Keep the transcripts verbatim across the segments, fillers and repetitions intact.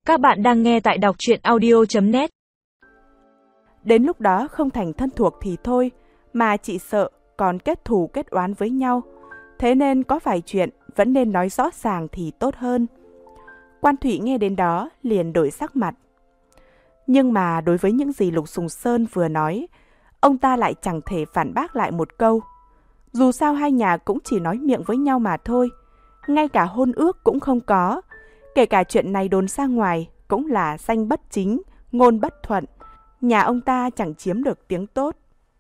Các bạn đang nghe tại đọc truyện audio chấm net. Đến lúc đó không thành thân thuộc thì thôi, mà chị sợ còn kết thù kết oán với nhau. Thế nên có vài chuyện vẫn nên nói rõ ràng thì tốt hơn. Quan Thụy nghe đến đó liền đổi sắc mặt. Nhưng mà đối với những gì Lục Sùng Sơn vừa nói, ông ta lại chẳng thể phản bác lại một câu. Dù sao hai nhà cũng chỉ nói miệng với nhau mà thôi, ngay cả hôn ước cũng không có. Kể cả chuyện này đồn ra ngoài cũng là danh bất chính, ngôn bất thuận. Nhà ông ta chẳng chiếm được tiếng tốt.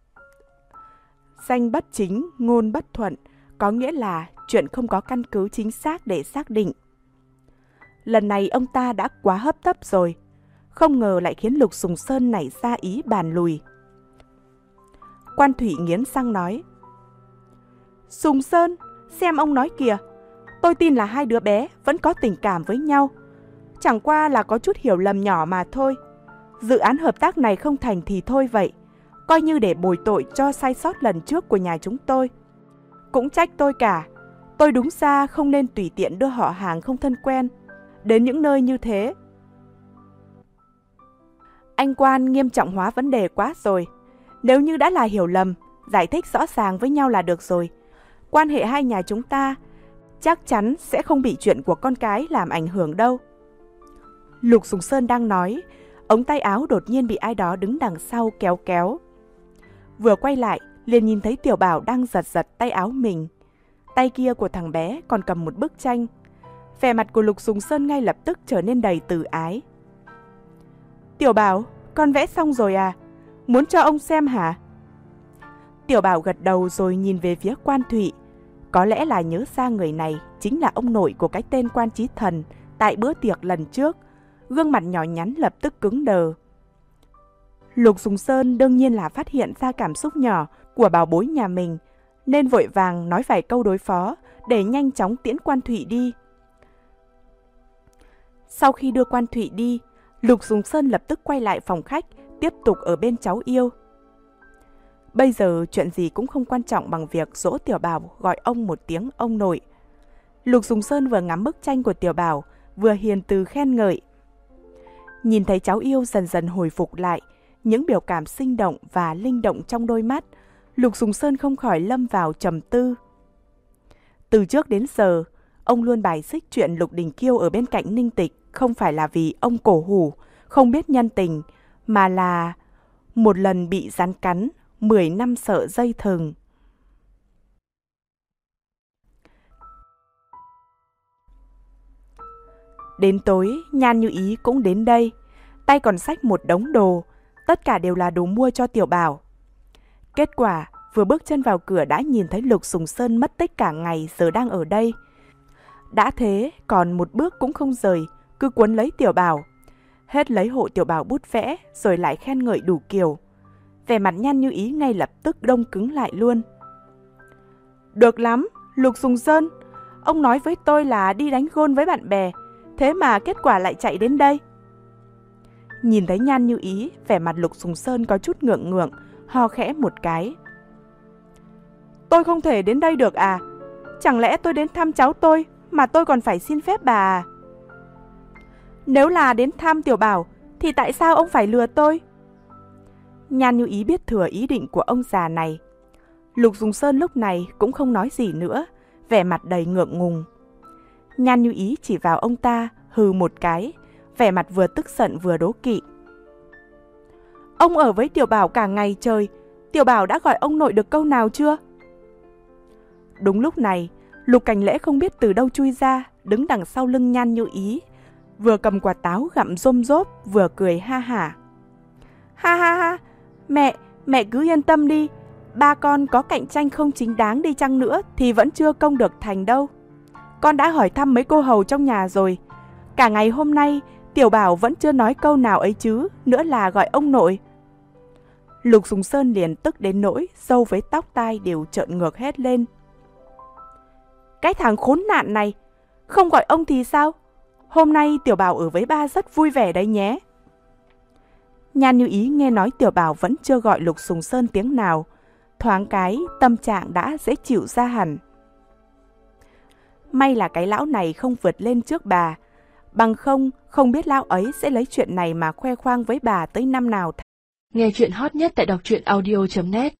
Danh bất chính, ngôn bất thuận có nghĩa là chuyện không có căn cứ chính xác để xác định. Lần này ông ta đã quá hấp tấp rồi, không ngờ lại khiến Lục Sùng Sơn nảy ra ý bàn lùi. Quan Thụy nghiến răng nói: Sùng Sơn, xem ông nói kìa, tôi tin là hai đứa bé vẫn có tình cảm với nhau. Chẳng qua là có chút hiểu lầm nhỏ mà thôi. Dự án hợp tác này không thành thì thôi vậy, coi như để bồi tội cho sai sót lần trước của nhà chúng tôi. Cũng trách tôi cả, tôi đúng ra không nên tùy tiện đưa họ hàng không thân quen đến những nơi như thế. Anh Quan nghiêm trọng hóa vấn đề quá rồi. Nếu như đã là hiểu lầm, giải thích rõ ràng với nhau là được rồi. Quan hệ hai nhà chúng ta chắc chắn sẽ không bị chuyện của con cái làm ảnh hưởng đâu. Lục Sùng Sơn đang nói, ống tay áo đột nhiên bị ai đó đứng đằng sau kéo kéo. Vừa quay lại, liền nhìn thấy Tiểu Bảo đang giật giật tay áo mình. Tay kia của thằng bé còn cầm một bức tranh. Vẻ mặt của Lục Sùng Sơn ngay lập tức trở nên đầy từ ái. Tiểu Bảo, con vẽ xong rồi à? Muốn cho ông xem hả? Tiểu Bảo gật đầu rồi nhìn về phía Quan Thụy. Có lẽ là nhớ ra người này chính là ông nội của cái tên Quan Chí Thần tại bữa tiệc lần trước. Gương mặt nhỏ nhắn lập tức cứng đờ. Lục Sùng Sơn đương nhiên là phát hiện ra cảm xúc nhỏ của bảo bối nhà mình, nên vội vàng nói vài câu đối phó để nhanh chóng tiễn Quan Thụy đi. Sau khi đưa Quan Thụy đi, Lục Sùng Sơn lập tức quay lại phòng khách, tiếp tục ở bên cháu yêu. Bây giờ chuyện gì cũng không quan trọng bằng việc dỗ Tiểu Bảo gọi ông một tiếng ông nội. Lục Sùng Sơn vừa ngắm bức tranh của Tiểu Bảo, vừa hiền từ khen ngợi. Nhìn thấy cháu yêu dần dần hồi phục lại những biểu cảm sinh động và linh động trong đôi mắt, Lục Sùng Sơn không khỏi lâm vào trầm tư. Từ trước đến giờ, ông luôn bài xích chuyện Lục Đình Kiêu ở bên cạnh Ninh Tịch không phải là vì ông cổ hủ, không biết nhân tình, mà là một lần bị rắn cắn, mười năm sợ dây thừng. Đến tối, Nhan Như Ý cũng đến đây, tay còn xách một đống đồ, tất cả đều là đồ mua cho Tiểu Bảo. Kết quả, vừa bước chân vào cửa đã nhìn thấy Lục Sùng Sơn mất tích cả ngày giờ đang ở đây. Đã thế, còn một bước cũng không rời, cứ cuốn lấy Tiểu Bảo. Hết lấy hộ Tiểu Bảo bút vẽ, rồi lại khen ngợi đủ kiểu. Vẻ mặt Nhan Như Ý ngay lập tức đông cứng lại luôn. Được lắm, Lục Sùng Sơn, ông nói với tôi là đi đánh gôn với bạn bè, thế mà kết quả lại chạy đến đây. Nhìn thấy Nhan Như Ý, vẻ mặt Lục Sùng Sơn có chút ngượng ngượng, ho khẽ một cái. Tôi không thể đến đây được à? Chẳng lẽ tôi đến thăm cháu tôi mà tôi còn phải xin phép bà à? Nếu là đến thăm Tiểu Bảo thì tại sao ông phải lừa tôi? Nhan Như Ý biết thừa ý định của ông già này. Lục Sùng Sơn lúc này cũng không nói gì nữa, vẻ mặt đầy ngượng ngùng. Nhan Như Ý chỉ vào ông ta hừ một cái, vẻ mặt vừa tức giận vừa đố kỵ. Ông ở với Tiểu Bảo cả ngày trời, Tiểu Bảo đã gọi ông nội được câu nào chưa? Đúng lúc này, Lục Cảnh Lễ không biết từ đâu chui ra, đứng đằng sau lưng Nhan Như Ý, vừa cầm quả táo gặm rôm rốp, vừa cười ha hả. Ha ha ha, mẹ, mẹ cứ yên tâm đi, ba con có cạnh tranh không chính đáng đi chăng nữa thì vẫn chưa công được thành đâu. Con đã hỏi thăm mấy cô hầu trong nhà rồi, cả ngày hôm nay Tiểu Bảo vẫn chưa nói câu nào ấy chứ, nữa là gọi ông nội. Lục Sùng Sơn liền tức đến nỗi râu với tóc tai đều trợn ngược hết lên. Cái thằng khốn nạn này, không gọi ông thì sao? Hôm nay Tiểu Bảo ở với ba rất vui vẻ đấy nhé. Nhan Như Ý nghe nói Tiểu Bảo vẫn chưa gọi Lục Sùng Sơn tiếng nào, thoáng cái tâm trạng đã dễ chịu ra hẳn. May là cái lão này không vượt lên trước bà, Bằng không, không biết lão ấy sẽ lấy chuyện này mà khoe khoang với bà tới năm nào. Nghe chuyện hot nhất tại đọc truyện audio chấm net